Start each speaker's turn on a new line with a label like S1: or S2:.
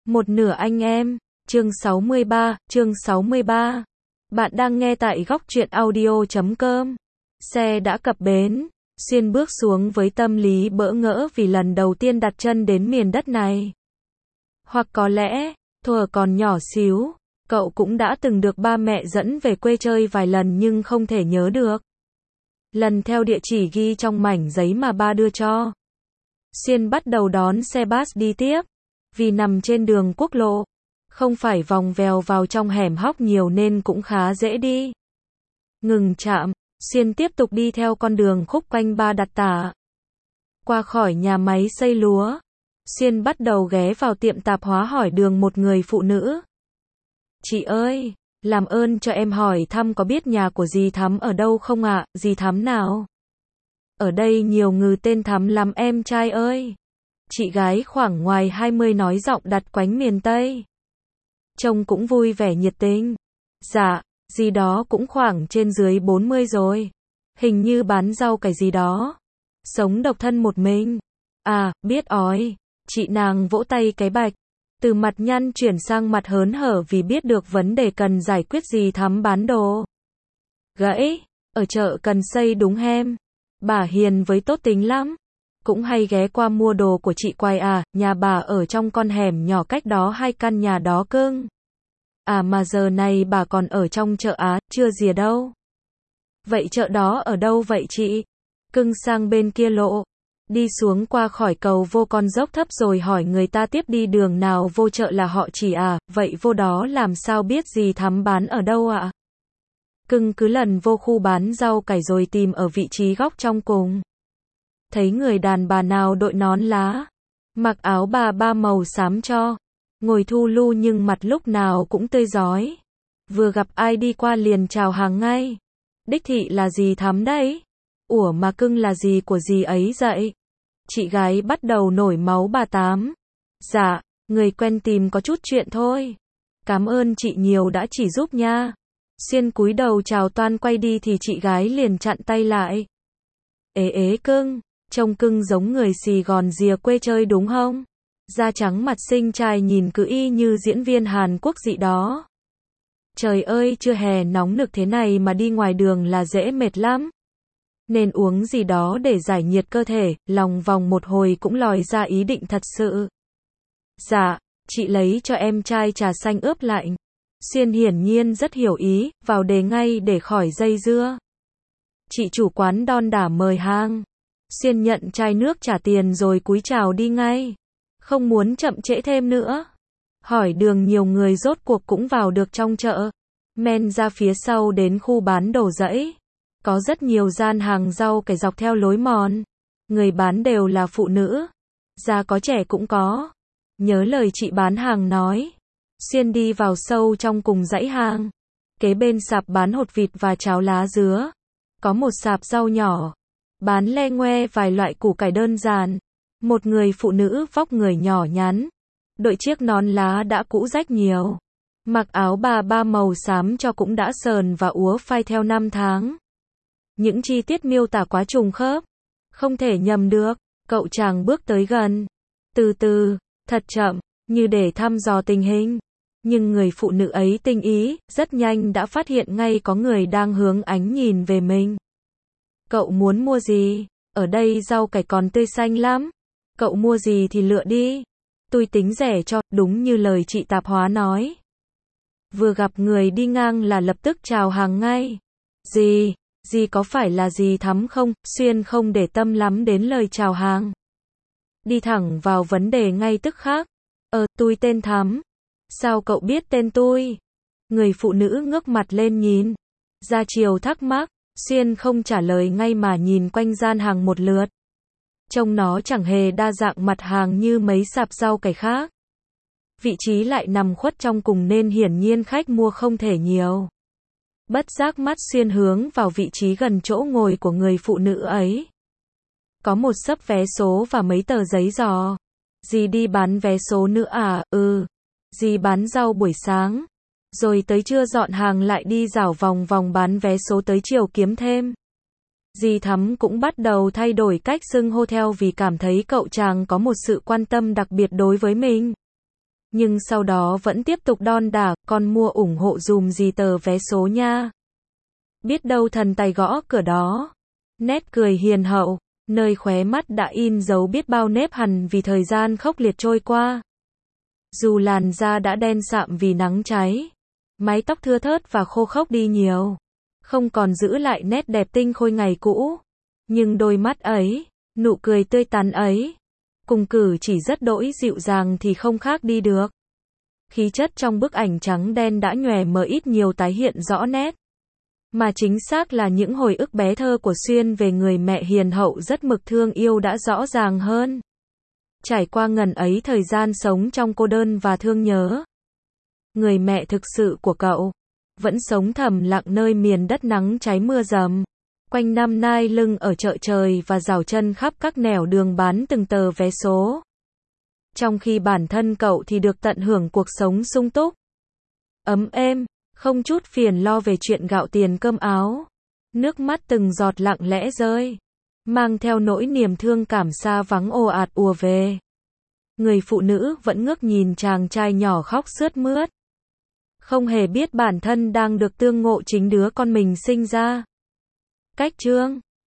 S1: Một nửa anh em, chương 63. Bạn đang nghe tại góc truyện audio.com. Xe đã cập bến, Xuyên bước xuống với tâm lý bỡ ngỡ vì lần đầu tiên đặt chân đến miền đất này. Hoặc có lẽ, thuở còn nhỏ xíu, cậu cũng đã từng được ba mẹ dẫn về quê chơi vài lần nhưng không thể nhớ được. Lần theo địa chỉ ghi trong mảnh giấy mà ba đưa cho. Xuyên bắt đầu đón xe bus đi tiếp. Vì nằm trên đường quốc lộ, không phải vòng vèo vào trong hẻm hóc nhiều nên cũng khá dễ đi. Ngừng trạm, Xuyên tiếp tục đi theo con đường khúc quanh Ba Đặt Tả. Qua khỏi nhà máy xây lúa, Xuyên bắt đầu ghé vào tiệm tạp hóa hỏi đường một người phụ nữ. Chị ơi, làm ơn cho em hỏi thăm có biết nhà của dì Thắm ở đâu không ạ? Dì Thắm nào? Ở đây nhiều người tên Thắm lắm em trai ơi. Chị gái khoảng ngoài 20 nói giọng đặt quánh miền Tây. Trông cũng vui vẻ nhiệt tình. Dạ, gì đó cũng khoảng trên dưới 40 rồi. Hình như bán rau cải gì đó. Sống độc thân một mình. À, biết ói. Chị nàng vỗ tay cái bạch. Từ mặt nhăn chuyển sang mặt hớn hở vì biết được vấn đề cần giải quyết. Gì Thắm bán đồ gãy, ở chợ Cần Xây đúng hem. Bà hiền với tốt tính lắm. Cũng hay ghé qua mua đồ của chị quay à, nhà bà ở trong con hẻm nhỏ cách đó 2 căn nhà đó cưng. À mà giờ này bà còn ở trong chợ Á, chưa rìa đâu. Vậy chợ đó ở đâu vậy chị? Cưng sang bên kia lộ. Đi xuống qua khỏi cầu vô con dốc thấp rồi hỏi người ta tiếp đi đường nào vô chợ là họ chỉ à, vậy vô đó làm sao biết dì Thắm bán ở đâu ạ? Cưng cứ lần vô khu bán rau cải rồi tìm ở vị trí góc trong cùng. Thấy người đàn bà nào đội nón lá, mặc áo bà ba màu xám cho, ngồi thu lu nhưng mặt lúc nào cũng tươi rói. Vừa gặp ai đi qua liền chào hàng ngay. Đích thị là dì Thắm đấy. Ủa mà cưng là gì của dì ấy vậy? Chị gái bắt đầu nổi máu bà Tám. Dạ, người quen tìm có chút chuyện thôi. Cảm ơn chị nhiều đã chỉ giúp nha. Xuyên cúi đầu chào toan quay đi thì chị gái liền chặn tay lại. Ế cưng. Trông cưng giống người Sài Gòn rìa quê chơi đúng không? Da trắng mặt xinh trai nhìn cứ y như diễn viên Hàn Quốc dị đó. Trời ơi, chưa hè nóng nực thế này mà đi ngoài đường là dễ mệt lắm. Nên uống gì đó để giải nhiệt cơ thể, lòng vòng một hồi cũng lòi ra ý định thật sự. Dạ, chị lấy cho em chai trà xanh ướp lạnh. Xuyên hiển nhiên rất hiểu ý, vào đề ngay để khỏi dây dưa. Chị chủ quán đon đả mời hàng. Xuyên nhận chai nước trả tiền rồi cúi chào đi ngay. Không muốn chậm trễ thêm nữa. Hỏi đường nhiều người rốt cuộc cũng vào được trong chợ. Men ra phía sau đến khu bán đồ rẫy. Có rất nhiều gian hàng rau cải dọc theo lối mòn. Người bán đều là phụ nữ. Già có trẻ cũng có. Nhớ lời chị bán hàng nói. Xuyên đi vào sâu trong cùng dãy hàng. Kế bên sạp bán hột vịt và cháo lá dứa. Có một sạp rau nhỏ. Bán le ngoe vài loại củ cải đơn giản. Một người phụ nữ vóc người nhỏ nhắn. Đội chiếc nón lá đã cũ rách nhiều. Mặc áo bà ba màu xám cho cũng đã sờn và úa phai theo năm tháng. Những chi tiết miêu tả quá trùng khớp. Không thể nhầm được. Cậu chàng bước tới gần. Từ từ, thật chậm, như để thăm dò tình hình. Nhưng người phụ nữ ấy tinh ý, rất nhanh đã phát hiện ngay có người đang hướng ánh nhìn về mình. Cậu muốn mua gì? Ở đây rau cải còn tươi xanh lắm. Cậu mua gì thì lựa đi. Tôi tính rẻ cho, đúng như lời chị tạp hóa nói. Vừa gặp người đi ngang là lập tức chào hàng ngay. Dì có phải là dì Thắm không? Xuyên không để tâm lắm đến lời chào hàng. Đi thẳng vào vấn đề ngay tức khắc. Tôi tên Thắm. Sao cậu biết tên tôi? Người phụ nữ ngước mặt lên nhìn. Ra chiều thắc mắc. Xuyên không trả lời ngay mà nhìn quanh gian hàng một lượt. Trông nó chẳng hề đa dạng mặt hàng như mấy sạp rau cải khác. Vị trí lại nằm khuất trong cùng nên hiển nhiên khách mua không thể nhiều. Bất giác mắt Xuyên hướng vào vị trí gần chỗ ngồi của người phụ nữ ấy. Có một xấp vé số và mấy tờ giấy giò. Dì đi bán vé số nữa à? Dì bán rau buổi sáng. Rồi tới trưa dọn hàng lại đi rảo vòng vòng bán vé số tới chiều kiếm thêm. Dì Thắm cũng bắt đầu thay đổi cách xưng hô theo vì cảm thấy cậu chàng có một sự quan tâm đặc biệt đối với mình. Nhưng sau đó vẫn tiếp tục đon đả, con mua ủng hộ dùm gì tờ vé số nha. Biết đâu thần tài gõ cửa đó. Nét cười hiền hậu, nơi khóe mắt đã in dấu biết bao nếp hằn vì thời gian khốc liệt trôi qua. Dù làn da đã đen sạm vì nắng cháy, mái tóc thưa thớt và khô khốc đi nhiều, không còn giữ lại nét đẹp tinh khôi ngày cũ. Nhưng đôi mắt ấy, nụ cười tươi tắn ấy, cùng cử chỉ rất đỗi dịu dàng thì không khác đi được. Khí chất trong bức ảnh trắng đen đã nhòe mờ ít nhiều tái hiện rõ nét. Mà chính xác là những hồi ức bé thơ của Xuyên về người mẹ hiền hậu rất mực thương yêu đã rõ ràng hơn. Trải qua ngần ấy thời gian sống trong cô đơn và thương nhớ, người mẹ thực sự của cậu vẫn sống thầm lặng nơi miền đất nắng cháy mưa dầm, quanh năm nai lưng ở chợ trời và rảo chân khắp các nẻo đường bán từng tờ vé số. Trong khi bản thân cậu thì được tận hưởng cuộc sống sung túc, ấm êm, không chút phiền lo về chuyện gạo tiền cơm áo. Nước mắt từng giọt lặng lẽ rơi, mang theo nỗi niềm thương cảm xa vắng ồ ạt ùa về. Người phụ nữ vẫn ngước nhìn chàng trai nhỏ khóc sướt mướt, không hề biết bản thân đang được tương ngộ chính đứa con mình sinh ra. Cách chương